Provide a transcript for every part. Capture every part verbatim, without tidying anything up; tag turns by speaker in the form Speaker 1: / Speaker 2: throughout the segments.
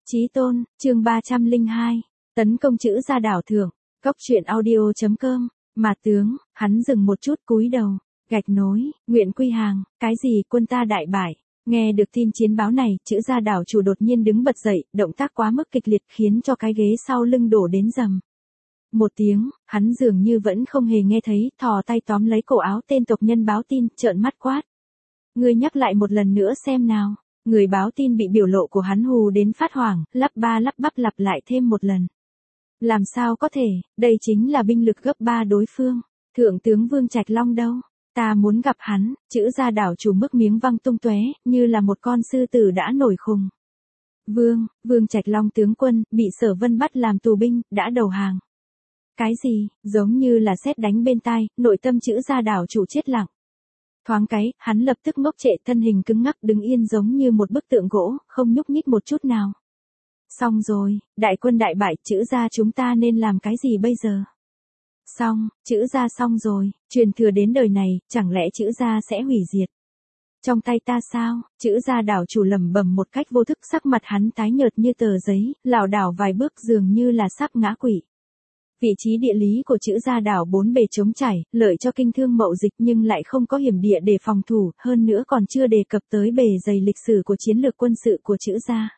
Speaker 1: Chí tôn, chương ba trăm lẻ hai, tấn công chữ gia đảo thượng, cốc truyện audio.com, mà tướng, hắn dừng một chút cúi đầu, gạch nối, nguyện quy hàng, cái gì quân ta đại bại. Nghe được tin chiến báo này, chữ gia đảo chủ đột nhiên đứng bật dậy, động tác quá mức kịch liệt khiến cho cái ghế sau lưng đổ đến rầm. Một tiếng, hắn dường như vẫn không hề nghe thấy, thò tay tóm lấy cổ áo tên tộc nhân báo tin, trợn mắt quát. Ngươi nhắc lại một lần nữa xem nào. Người báo tin bị biểu lộ của hắn hù đến phát hoảng, lắp ba lắp bắp lặp lại thêm một lần. Làm sao có thể, đây chính là binh lực gấp ba đối phương. Thượng tướng Vương Trạch Long đâu? Ta muốn gặp hắn, chữ gia đảo chủ mức miếng văng tung tóe, như là một con sư tử đã nổi khùng. Vương, Vương Trạch Long tướng quân, bị Sở Vân bắt làm tù binh, đã đầu hàng. Cái gì, giống như là sét đánh bên tai, nội tâm chữ gia đảo chủ chết lặng. Thoáng cái, hắn lập tức ngốc trệ, thân hình cứng ngắc đứng yên giống như một bức tượng gỗ, không nhúc nhích một chút nào. Xong rồi, đại quân đại bại, chữ gia chúng ta nên làm cái gì bây giờ? Xong, chữ gia xong rồi, truyền thừa đến đời này, chẳng lẽ chữ gia sẽ hủy diệt? Trong tay ta sao? Chữ gia đảo chủ lẩm bẩm một cách vô thức, sắc mặt hắn tái nhợt như tờ giấy, lảo đảo vài bước dường như là sắp ngã quỵ. Vị trí địa lý của chữ gia đảo bốn bề trống trải, lợi cho kinh thương mậu dịch nhưng lại không có hiểm địa để phòng thủ, hơn nữa còn chưa đề cập tới bề dày lịch sử của chiến lược quân sự của chữ gia.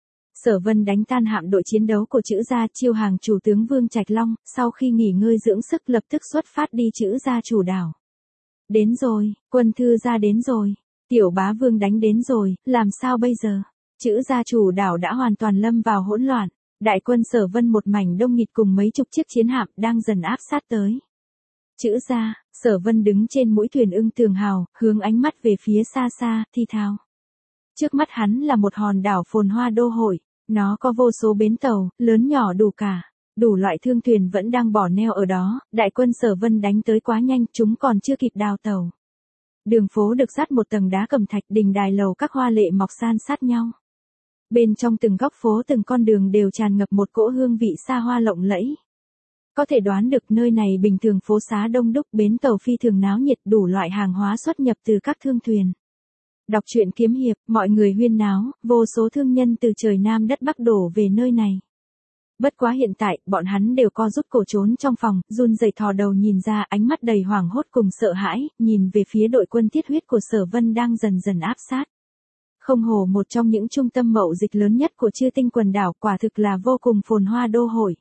Speaker 1: Sở Vân đánh tan hạm đội chiến đấu của chữ gia, chiêu hàng chủ tướng Vương Trạch Long, sau khi nghỉ ngơi dưỡng sức lập tức xuất phát đi chữ gia chủ đảo. Đến rồi, quân thư gia đến rồi, tiểu bá vương đánh đến rồi, làm sao bây giờ? Chữ gia chủ đảo đã hoàn toàn lâm vào hỗn loạn. Đại quân Sở Vân một mảnh đông nghịt cùng mấy chục chiếc chiến hạm đang dần áp sát tới. Chữ gia, Sở Vân đứng trên mũi thuyền ưng tường hào, hướng ánh mắt về phía xa xa, thi thào. Trước mắt hắn là một hòn đảo phồn hoa đô hội, nó có vô số bến tàu, lớn nhỏ đủ cả, đủ loại thương thuyền vẫn đang bỏ neo ở đó, đại quân Sở Vân đánh tới quá nhanh, chúng còn chưa kịp đào tàu. Đường phố được dát một tầng đá cẩm thạch, đình đài lầu các hoa lệ mọc san sát nhau. Bên trong từng góc phố từng con đường đều tràn ngập một cỗ hương vị xa hoa lộng lẫy. Có thể đoán được nơi này bình thường phố xá đông đúc, bến tàu phi thường náo nhiệt, đủ loại hàng hóa xuất nhập từ các thương thuyền. Đọc truyện kiếm hiệp, mọi người huyên náo, vô số thương nhân từ trời Nam đất Bắc đổ về nơi này. Bất quá hiện tại, bọn hắn đều co rút cổ trốn trong phòng, run rẩy thò đầu nhìn ra, ánh mắt đầy hoảng hốt cùng sợ hãi, nhìn về phía đội quân thiết huyết của Sở Vân đang dần dần áp sát. Không hồ một trong những trung tâm mậu dịch lớn nhất của Chư Tinh quần đảo, quả thực là vô cùng phồn hoa đô hội.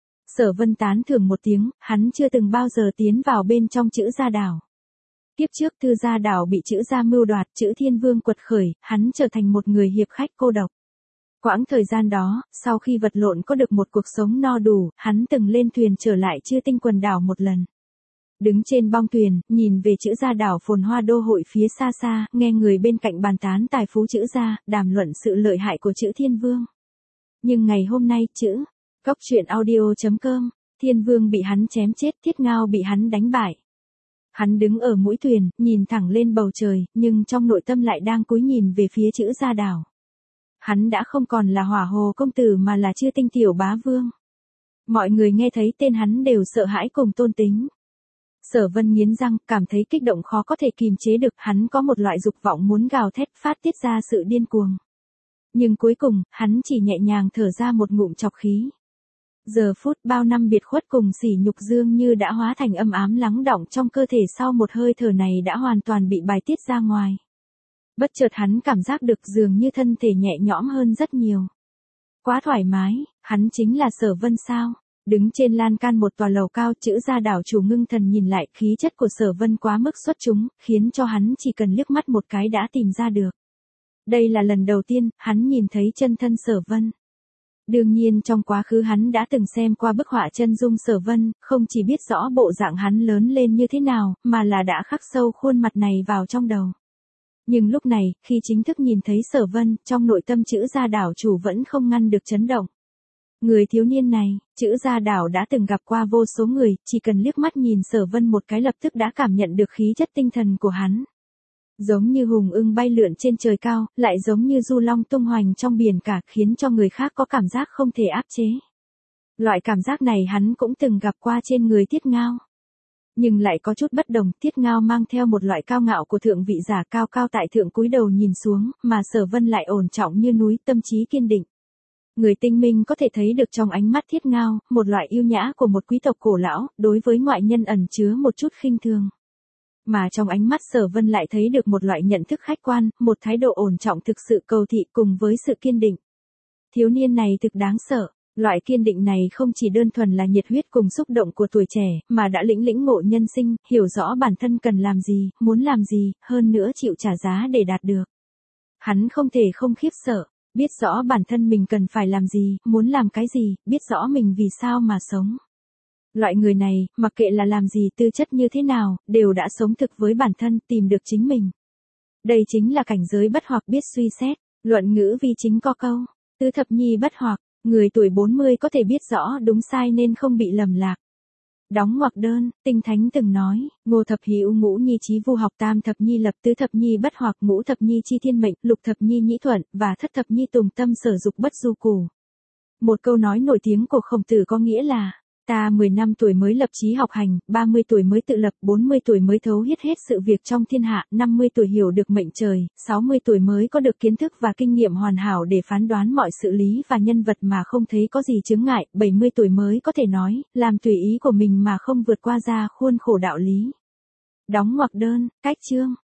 Speaker 1: Sở Vân tán thưởng một tiếng, hắn chưa từng bao giờ tiến vào bên trong chữ gia đảo. Kiếp trước Thư gia đảo bị chữ gia mưu đoạt, chữ Thiên Vương quật khởi, hắn trở thành một người hiệp khách cô độc. Quãng thời gian đó, sau khi vật lộn có được một cuộc sống no đủ, hắn từng lên thuyền trở lại Chư Tinh quần đảo một lần. Đứng trên bong thuyền, nhìn về chữ gia đảo phồn hoa đô hội phía xa xa, nghe người bên cạnh bàn tán tài phú chữ gia, đàm luận sự lợi hại của chữ Thiên Vương. Nhưng ngày hôm nay, chữ, cốc truyện audio.com, Thiên Vương bị hắn chém chết, Thiết Ngao bị hắn đánh bại. Hắn đứng ở mũi thuyền, nhìn thẳng lên bầu trời, nhưng trong nội tâm lại đang cúi nhìn về phía chữ gia đảo. Hắn đã không còn là Hỏa Hồ công tử mà là Chư Tinh tiểu bá vương. Mọi người nghe thấy tên hắn đều sợ hãi cùng tôn kính. Sở Vân nghiến răng, cảm thấy kích động khó có thể kìm chế được, hắn có một loại dục vọng muốn gào thét phát tiết ra sự điên cuồng. Nhưng cuối cùng, hắn chỉ nhẹ nhàng thở ra một ngụm trọc khí. Giờ phút bao năm biệt khuất cùng sỉ nhục dường như đã hóa thành âm ám lắng đọng trong cơ thể, sau một hơi thở này đã hoàn toàn bị bài tiết ra ngoài. Bất chợt hắn cảm giác được dường như thân thể nhẹ nhõm hơn rất nhiều. Quá thoải mái, hắn chính là Sở Vân sao? Đứng trên lan can một tòa lầu cao, chữ gia đảo chủ ngưng thần nhìn lại, khí chất của Sở Vân quá mức xuất chúng, khiến cho hắn chỉ cần liếc mắt một cái đã tìm ra được. Đây là lần đầu tiên, hắn nhìn thấy chân thân Sở Vân. Đương nhiên trong quá khứ hắn đã từng xem qua bức họa chân dung Sở Vân, không chỉ biết rõ bộ dạng hắn lớn lên như thế nào, mà là đã khắc sâu khuôn mặt này vào trong đầu. Nhưng lúc này, khi chính thức nhìn thấy Sở Vân, trong nội tâm chữ gia đảo chủ vẫn không ngăn được chấn động. Người thiếu niên này, chữ gia đảo đã từng gặp qua vô số người, chỉ cần liếc mắt nhìn Sở Vân một cái lập tức đã cảm nhận được khí chất tinh thần của hắn. Giống như hùng ưng bay lượn trên trời cao, lại giống như du long tung hoành trong biển cả, khiến cho người khác có cảm giác không thể áp chế. Loại cảm giác này hắn cũng từng gặp qua trên người Thiết Ngao. Nhưng lại có chút bất đồng, Thiết Ngao mang theo một loại cao ngạo của thượng vị giả, cao cao tại thượng cúi đầu nhìn xuống, mà Sở Vân lại ổn trọng như núi, tâm trí kiên định. Người tinh minh có thể thấy được trong ánh mắt Thiết Ngao, một loại yêu nhã của một quý tộc cổ lão, đối với ngoại nhân ẩn chứa một chút khinh thường. Mà trong ánh mắt Sở Vân lại thấy được một loại nhận thức khách quan, một thái độ ổn trọng thực sự cầu thị cùng với sự kiên định. Thiếu niên này thực đáng sợ, loại kiên định này không chỉ đơn thuần là nhiệt huyết cùng xúc động của tuổi trẻ, mà đã lĩnh lĩnh ngộ nhân sinh, hiểu rõ bản thân cần làm gì, muốn làm gì, hơn nữa chịu trả giá để đạt được. Hắn không thể không khiếp sợ, biết rõ bản thân mình cần phải làm gì, muốn làm cái gì, biết rõ mình vì sao mà sống. Loại người này, mặc kệ là làm gì tư chất như thế nào, đều đã sống thực với bản thân, tìm được chính mình. Đây chính là cảnh giới bất hoặc biết suy xét, luận ngữ vi chính có câu, tứ thập nhi bất hoặc, người tuổi bốn mươi có thể biết rõ đúng sai nên không bị lầm lạc. Đóng ngoặc đơn, Tinh Thánh từng nói, ngô thập hữu ngũ nhi chí vu học, tam thập nhi lập, tứ thập nhi bất hoặc, ngũ thập nhi chi thiên mệnh, lục thập nhi nhĩ thuận, và thất thập nhi tùng tâm sở dục bất du củ. Một câu nói nổi tiếng của Khổng Tử có nghĩa là, ta mười năm tuổi mới lập chí học hành, ba mươi tuổi mới tự lập, bốn mươi tuổi mới thấu hiết hết sự việc trong thiên hạ, năm mươi tuổi hiểu được mệnh trời, sáu mươi tuổi mới có được kiến thức và kinh nghiệm hoàn hảo để phán đoán mọi sự lý và nhân vật mà không thấy có gì chướng ngại, bảy mươi tuổi mới có thể nói, làm tùy ý của mình mà không vượt qua ra khuôn khổ đạo lý. Đóng ngoặc đơn, cách chương.